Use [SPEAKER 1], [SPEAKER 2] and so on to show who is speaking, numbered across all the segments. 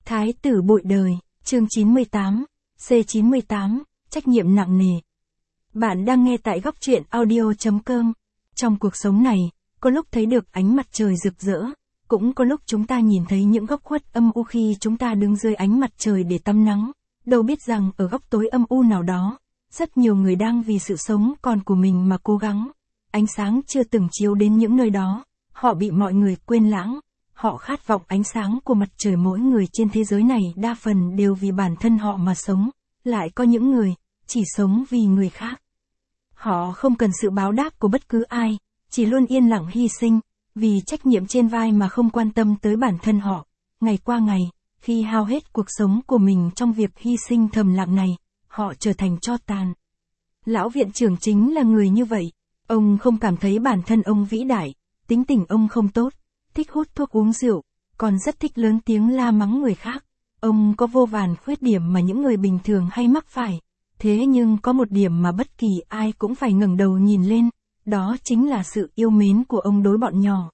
[SPEAKER 1] Thái tử bội đời, chương 98, C98, trách nhiệm nặng nề. Bạn đang nghe tại góc truyện audio.com. Trong cuộc sống này, có lúc thấy được ánh mặt trời rực rỡ, cũng có lúc chúng ta nhìn thấy những góc khuất âm u khi chúng ta đứng dưới ánh mặt trời để tắm nắng. Đâu biết rằng ở góc tối âm u nào đó, rất nhiều người đang vì sự sống còn của mình mà cố gắng. Ánh sáng chưa từng chiếu đến những nơi đó, họ bị mọi người quên lãng. Họ khát vọng ánh sáng của mặt trời. Mỗi người trên thế giới này đa phần đều vì bản thân họ mà sống, lại có những người chỉ sống vì người khác. Họ không cần sự báo đáp của bất cứ ai, chỉ luôn yên lặng hy sinh, vì trách nhiệm trên vai mà không quan tâm tới bản thân họ. Ngày qua ngày, khi hao hết cuộc sống của mình trong việc hy sinh thầm lặng này, họ trở thành tro tàn. Lão viện trưởng chính là người như vậy. Ông không cảm thấy bản thân ông vĩ đại, tính tình ông không tốt, thích hút thuốc uống rượu, còn rất thích lớn tiếng la mắng người khác. Ông có vô vàn khuyết điểm mà những người bình thường hay mắc phải. Thế nhưng có một điểm mà bất kỳ ai cũng phải ngẩng đầu nhìn lên, đó chính là sự yêu mến của ông đối bọn nhỏ.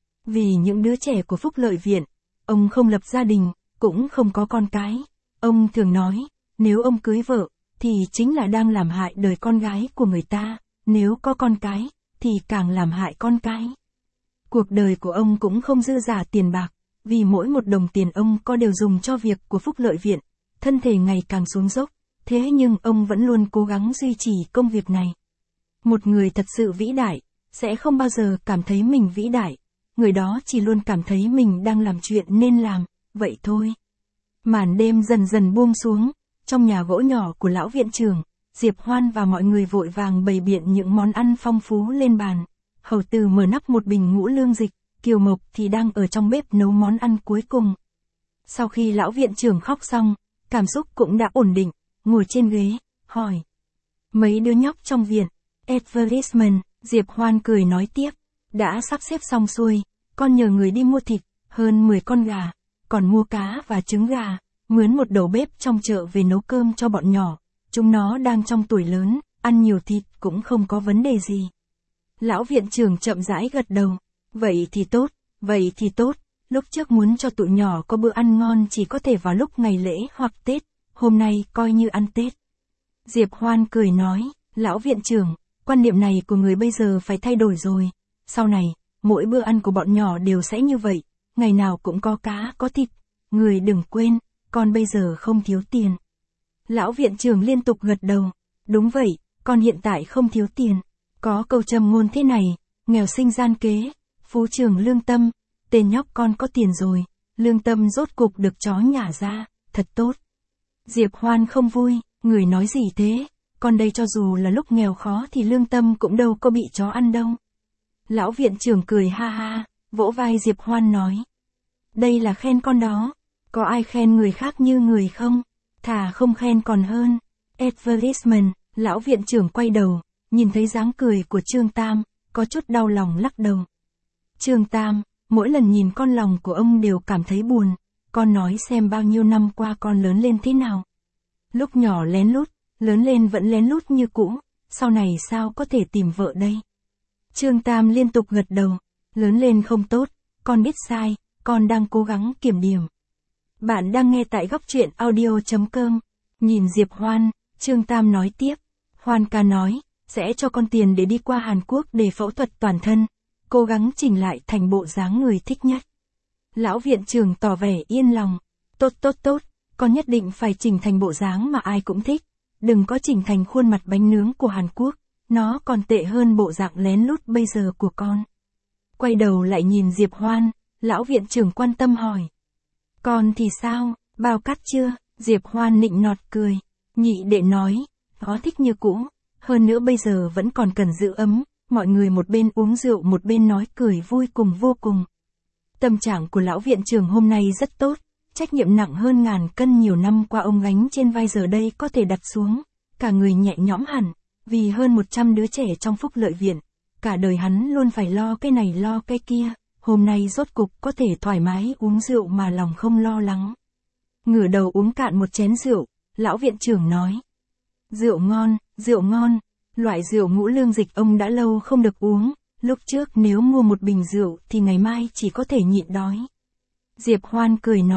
[SPEAKER 1] Vì những đứa trẻ của Phúc Lợi Viện, ông không lập gia đình, cũng không có con cái. Ông thường nói, nếu ông cưới vợ, thì chính là đang làm hại đời con gái của người ta, nếu có con cái, thì càng làm hại con cái. Cuộc đời của ông cũng không dư giả tiền bạc, vì mỗi một đồng tiền ông có đều dùng cho việc của Phúc Lợi Viện. Thân thể ngày càng xuống dốc, thế nhưng ông vẫn luôn cố gắng duy trì công việc này. Một người thật sự vĩ đại, sẽ không bao giờ cảm thấy mình vĩ đại, người đó chỉ luôn cảm thấy mình đang làm chuyện nên làm, vậy thôi. Màn đêm dần dần buông xuống, trong nhà gỗ nhỏ của lão viện trưởng, Diệp Hoan và mọi người vội vàng bày biện những món ăn phong phú lên bàn. Hầu Từ mở nắp một bình ngũ lương dịch, Kiều Mộc thì đang ở trong bếp nấu món ăn cuối cùng. Sau khi lão viện trưởng khóc xong, cảm xúc cũng đã ổn định, ngồi trên ghế, hỏi. Mấy đứa nhóc trong viện, advertisement, Diệp Hoan cười nói tiếp, đã sắp xếp xong xuôi, con nhờ người đi mua thịt, hơn 10 con gà, còn mua cá và trứng gà, mướn một đầu bếp trong chợ về nấu cơm cho bọn nhỏ, chúng nó đang trong tuổi lớn, ăn nhiều thịt cũng không có vấn đề gì. Lão viện trưởng chậm rãi gật đầu, vậy thì tốt, lúc trước muốn cho tụi nhỏ có bữa ăn ngon chỉ có thể vào lúc ngày lễ hoặc Tết, hôm nay coi như ăn Tết. Diệp Hoan cười nói, lão viện trưởng, quan niệm này của người bây giờ phải thay đổi rồi, sau này, mỗi bữa ăn của bọn nhỏ đều sẽ như vậy, ngày nào cũng có cá có thịt, người đừng quên, con bây giờ không thiếu tiền. Lão viện trưởng liên tục gật đầu, đúng vậy, con hiện tại không thiếu tiền. Có câu châm ngôn thế này, nghèo sinh gian kế, phú trường lương tâm, tên nhóc con có tiền rồi, lương tâm rốt cục được chó nhả ra, thật tốt. Diệp Hoan không vui, người nói gì thế, con đây cho dù là lúc nghèo khó thì lương tâm cũng đâu có bị chó ăn đâu. Lão viện trưởng cười ha ha, vỗ vai Diệp Hoan nói. Đây là khen con đó, có ai khen người khác như người không, thà không khen còn hơn. Advertisement, lão viện trưởng quay đầu. Nhìn thấy dáng cười của Trương Tam, có chút đau lòng lắc đầu. Trương Tam, mỗi lần nhìn con lòng của ông đều cảm thấy buồn, con nói xem bao nhiêu năm qua con lớn lên thế nào. Lúc nhỏ lén lút, lớn lên vẫn lén lút như cũ, sau này sao có thể tìm vợ đây? Trương Tam liên tục gật đầu, lớn lên không tốt, con biết sai, con đang cố gắng kiểm điểm. Bạn đang nghe tại góc truyện audio.com, nhìn Diệp Hoan, Trương Tam nói tiếp, Hoan ca nói, sẽ cho con tiền để đi qua Hàn Quốc để phẫu thuật toàn thân, cố gắng chỉnh lại thành bộ dáng người thích nhất. Lão viện trưởng tỏ vẻ yên lòng, tốt, con nhất định phải chỉnh thành bộ dáng mà ai cũng thích, đừng có chỉnh thành khuôn mặt bánh nướng của Hàn Quốc, nó còn tệ hơn bộ dạng lén lút bây giờ của con. Quay đầu lại nhìn Diệp Hoan, lão viện trưởng quan tâm hỏi. Con thì sao, bao cắt chưa? Diệp Hoan nịnh nọt cười, nhị đệ nói, nó thích như cũ. Hơn nữa bây giờ vẫn còn cần giữ ấm, mọi người một bên uống rượu một bên nói cười vui cùng vô cùng. Tâm trạng của lão viện trưởng hôm nay rất tốt, trách nhiệm nặng hơn ngàn cân nhiều năm qua ông gánh trên vai giờ đây có thể đặt xuống, cả người nhẹ nhõm hẳn, vì hơn 100 đứa trẻ trong Phúc Lợi Viện, cả đời hắn luôn phải lo cái này lo cái kia, hôm nay rốt cục có thể thoải mái uống rượu mà lòng không lo lắng. Ngửa đầu uống cạn một chén rượu, lão viện trưởng nói. Rượu ngon, loại rượu ngũ lương dịch ông đã lâu không được uống, lúc trước nếu mua một bình rượu thì ngày mai chỉ có thể nhịn đói. Diệp Hoan cười nói,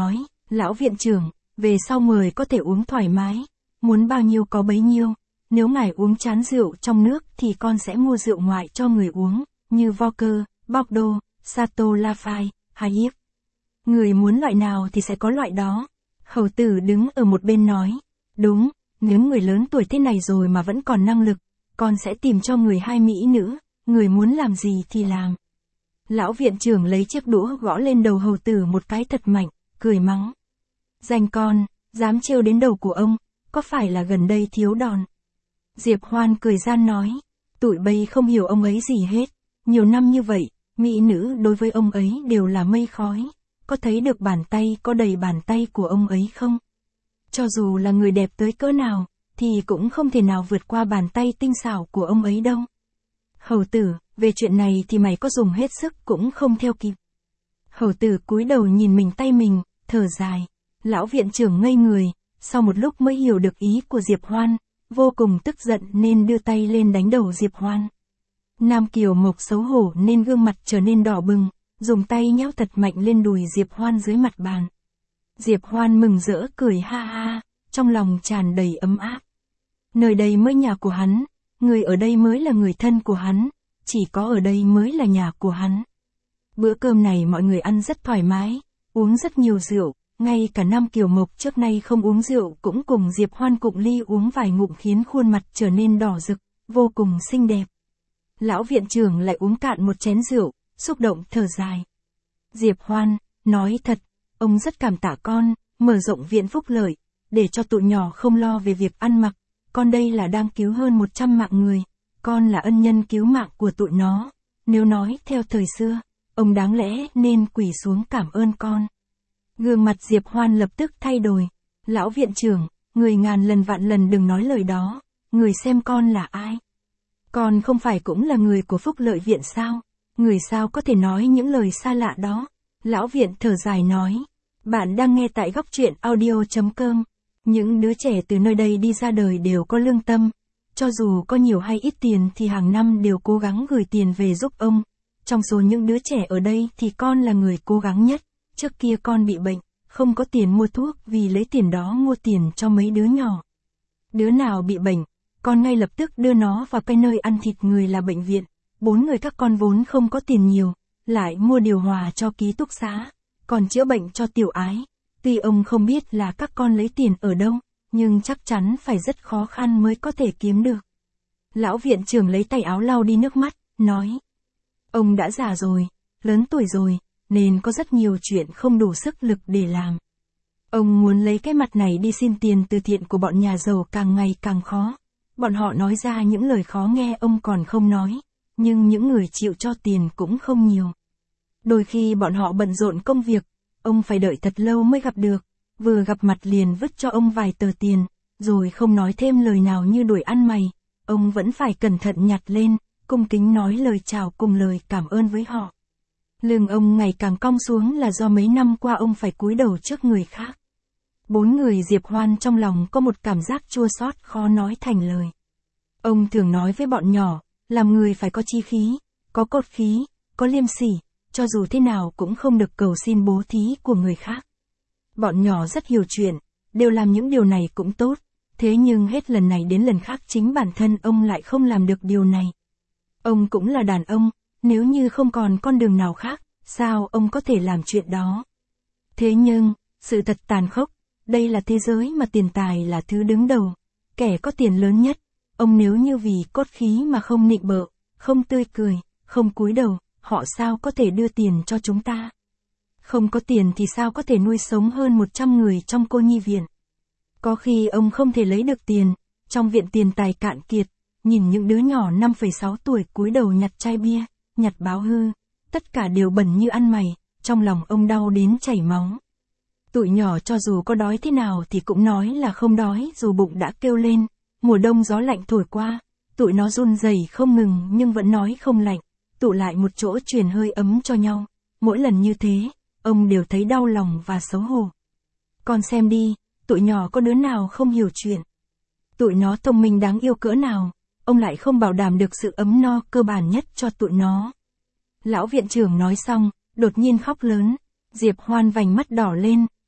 [SPEAKER 1] Lão viện trưởng, về sau mời có thể uống thoải mái, muốn bao nhiêu có bấy nhiêu, nếu ngài uống chán rượu trong nước thì con sẽ mua rượu ngoại cho người uống, như vodka, Bordeaux, Chateau Lafite, Hayek. Người muốn loại nào thì sẽ có loại đó. Hầu tử đứng ở một bên nói, đúng, nếu người lớn tuổi thế này rồi mà vẫn còn năng lực, con sẽ tìm cho người 2 mỹ nữ, người muốn làm gì thì làm. Lão viện trưởng lấy chiếc đũa gõ lên đầu hầu tử một cái thật mạnh, cười mắng. Danh con, dám trêu đến đầu của ông, có phải là gần đây thiếu đòn? Diệp Hoan cười gian nói, tụi bây không hiểu ông ấy gì hết, nhiều năm như vậy, mỹ nữ đối với ông ấy đều là mây khói, có thấy được bàn tay có đầy bàn tay của ông ấy không? Cho dù là người đẹp tới cỡ nào, thì cũng không thể nào vượt qua bàn tay tinh xảo của ông ấy đâu. Hầu tử, về chuyện này thì mày có dùng hết sức cũng không theo kịp. Hầu tử cúi đầu nhìn mình tay mình, thở dài. Lão viện trưởng ngây người, sau một lúc mới hiểu được ý của Diệp Hoan, vô cùng tức giận nên đưa tay lên đánh đầu Diệp Hoan. Nam Kiều Mộc xấu hổ nên gương mặt trở nên đỏ bừng, dùng tay nhéo thật mạnh lên đùi Diệp Hoan dưới mặt bàn. Diệp Hoan mừng rỡ cười ha ha, trong lòng tràn đầy ấm áp. Nơi đây mới nhà của hắn, người ở đây mới là người thân của hắn, chỉ có ở đây mới là nhà của hắn. Bữa cơm này mọi người ăn rất thoải mái, uống rất nhiều rượu, ngay cả Nam Kiều Mộc trước nay không uống rượu cũng cùng Diệp Hoan cụng ly uống vài ngụm khiến khuôn mặt trở nên đỏ rực, vô cùng xinh đẹp. Lão viện trưởng lại uống cạn một chén rượu, xúc động thở dài. Diệp Hoan, nói thật, ông rất cảm tạ con, mở rộng viện phúc lợi, để cho tụi nhỏ không lo về việc ăn mặc, con đây là đang cứu hơn 100 mạng người, con là ân nhân cứu mạng của tụi nó, nếu nói theo thời xưa, ông đáng lẽ nên quỳ xuống cảm ơn con. Gương mặt Diệp Hoan lập tức thay đổi, lão viện trưởng, người ngàn lần vạn lần đừng nói lời đó, người xem con là ai? Con không phải cũng là người của phúc lợi viện sao? Người sao có thể nói những lời xa lạ đó? Lão viện thở dài nói, bạn đang nghe tại góc truyện audio.com. Những đứa trẻ từ nơi đây đi ra đời đều có lương tâm, cho dù có nhiều hay ít tiền thì hàng năm đều cố gắng gửi tiền về giúp ông. Trong số những đứa trẻ ở đây thì con là người cố gắng nhất, trước kia con bị bệnh, không có tiền mua thuốc vì lấy tiền đó mua tiền cho mấy đứa nhỏ. Đứa nào bị bệnh, con ngay lập tức đưa nó vào cái nơi ăn thịt người là bệnh viện. 4 người các con vốn không có tiền nhiều, lại mua điều hòa cho ký túc xá, còn chữa bệnh cho Tiểu Ái. Tuy ông không biết là các con lấy tiền ở đâu, nhưng chắc chắn phải rất khó khăn mới có thể kiếm được. Lão viện trưởng lấy tay áo lau đi nước mắt, nói. Ông đã già rồi, lớn tuổi rồi, nên có rất nhiều chuyện không đủ sức lực để làm. Ông muốn lấy cái mặt này đi xin tiền từ thiện của bọn nhà giàu càng ngày càng khó. Bọn họ nói ra những lời khó nghe ông còn không nói, nhưng những người chịu cho tiền cũng không nhiều. Đôi khi bọn họ bận rộn công việc, ông phải đợi thật lâu mới gặp được, vừa gặp mặt liền vứt cho ông vài tờ tiền, rồi không nói thêm lời nào như đuổi ăn mày, ông vẫn phải cẩn thận nhặt lên, cung kính nói lời chào cùng lời cảm ơn với họ. Lưng ông ngày càng cong xuống là do mấy năm qua ông phải cúi đầu trước người khác. 4 người Diệp Hoan trong lòng có một cảm giác chua xót khó nói thành lời. Ông thường nói với bọn nhỏ, làm người phải có chi khí, có cốt khí, có liêm sỉ, cho dù thế nào cũng không được cầu xin bố thí của người khác. Bọn nhỏ rất hiểu chuyện, đều làm những điều này cũng tốt, thế nhưng hết lần này đến lần khác chính bản thân ông lại không làm được điều này. Ông cũng là đàn ông, nếu như không còn con đường nào khác, sao ông có thể làm chuyện đó? Thế nhưng, sự thật tàn khốc, đây là thế giới mà tiền tài là thứ đứng đầu, kẻ có tiền lớn nhất, ông nếu như vì cốt khí mà không nịnh bợ, không tươi cười, không cúi đầu, họ sao có thể đưa tiền cho chúng ta? Không có tiền thì sao có thể nuôi sống hơn 100 người trong cô nhi viện? Có khi ông không thể lấy được tiền, trong viện tiền tài cạn kiệt, nhìn những đứa nhỏ 5,6 tuổi cúi đầu nhặt chai bia, nhặt báo hư, tất cả đều bẩn như ăn mày, trong lòng ông đau đến chảy máu. Tụi nhỏ cho dù có đói thế nào thì cũng nói là không đói dù bụng đã kêu lên, mùa đông gió lạnh thổi qua, tụi nó run rẩy không ngừng nhưng vẫn nói không lạnh, tụ lại một chỗ truyền hơi ấm cho nhau, mỗi lần như thế, ông đều thấy đau lòng và xấu hổ. Con xem đi, tụi nhỏ có đứa nào không hiểu chuyện. Tụi nó thông minh đáng yêu cỡ nào, ông lại không bảo đảm được sự ấm no cơ bản nhất cho tụi nó. Lão viện trưởng nói xong, đột nhiên khóc lớn, Diệp Hoan vành mắt đỏ lên,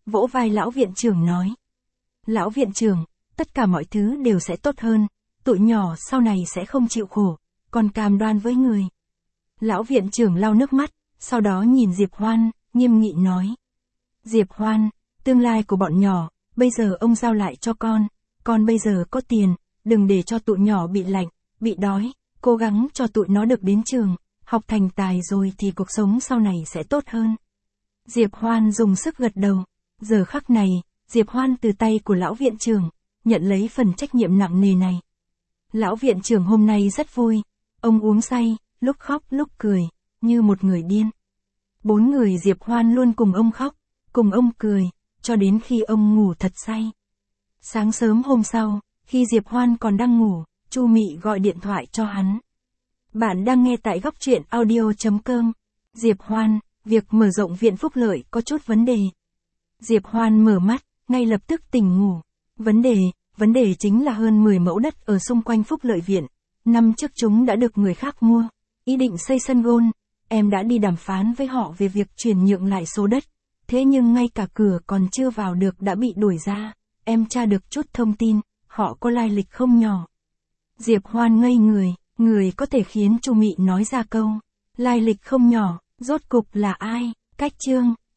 [SPEAKER 1] vỗ vai lão viện trưởng nói. Lão viện trưởng, tất cả mọi thứ đều sẽ tốt hơn, tụi nhỏ sau này sẽ không chịu khổ, còn cam đoan với người. Lão viện trưởng lau nước mắt, sau đó nhìn Diệp Hoan, nghiêm nghị nói. Diệp Hoan, tương lai của bọn nhỏ, bây giờ ông giao lại cho con bây giờ có tiền, đừng để cho tụi nhỏ bị lạnh, bị đói, cố gắng cho tụi nó được đến trường, học thành tài rồi thì cuộc sống sau này sẽ tốt hơn. Diệp Hoan dùng sức gật đầu, giờ khắc này, Diệp Hoan từ tay của lão viện trưởng, nhận lấy phần trách nhiệm nặng nề này. Lão viện trưởng hôm nay rất vui, ông uống say, lúc khóc lúc cười, như một người điên. 4 người Diệp Hoan luôn cùng ông khóc, cùng ông cười, cho đến khi ông ngủ thật say. Sáng sớm hôm sau, khi Diệp Hoan còn đang ngủ, Chu Mị gọi điện thoại cho hắn. Bạn đang nghe tại góc truyện audio.com. Diệp Hoan, việc mở rộng viện phúc lợi có chút vấn đề. Diệp Hoan mở mắt, ngay lập tức tỉnh ngủ. Vấn đề chính là hơn 10 mẫu đất ở xung quanh phúc lợi viện. Năm trước chúng đã được người khác mua, ý định xây sân golf. Em đã đi đàm phán với họ về việc chuyển nhượng lại số đất. Thế nhưng ngay cả cửa còn chưa vào được đã bị đuổi ra. Em tra được chút thông tin, họ có lai lịch không nhỏ. Diệp Hoan ngây người có thể khiến Chu Mị nói ra câu lai lịch không nhỏ, rốt cục là ai? Cách chương